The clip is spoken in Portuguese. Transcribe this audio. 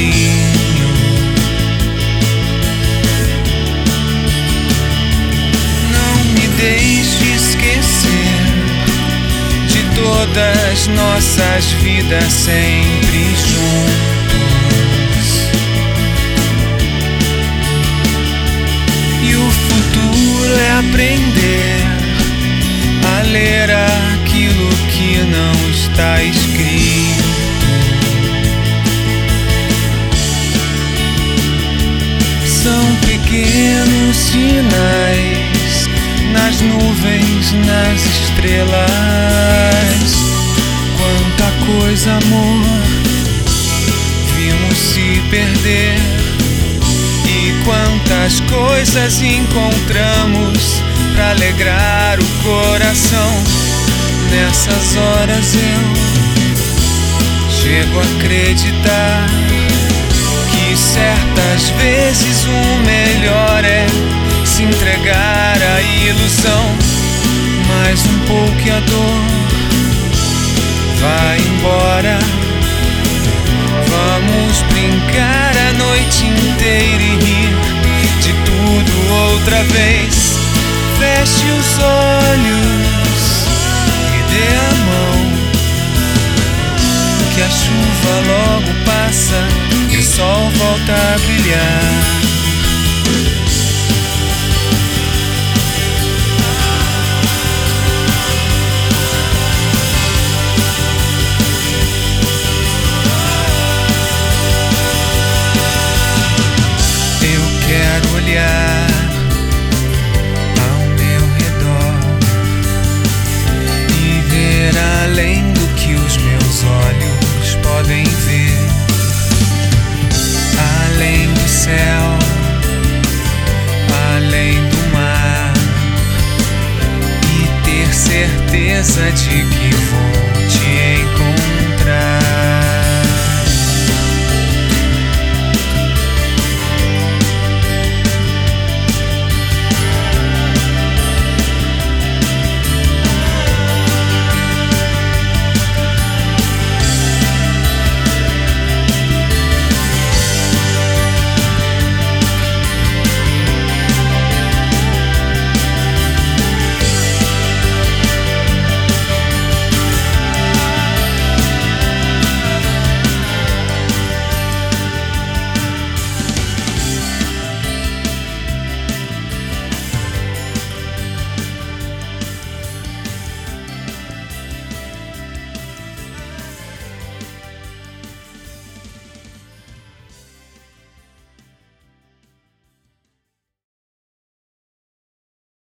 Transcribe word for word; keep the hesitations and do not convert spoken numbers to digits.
carinho. Não me deixe esquecer de todas nossas vidas sempre juntos. E o futuro é aprender a ler aquilo que não está escrito. São pequenos sinais nas nuvens, nas estrelas. Quanta coisa, amor, vimos se perder. E quantas coisas encontramos pra alegrar o coração. Nessas horas eu chego a acreditar que certas vezes o melhor é se entregar à ilusão. Mais um pouco e a dor vai embora. Vamos brincar a noite inteira e rir de tudo outra vez. Feche os olhos, me dê a mão, que a chuva logo passa e o sol volta a brilhar. Eu quero olhar ao meu redor e ver além do que os meus olhos podem ver.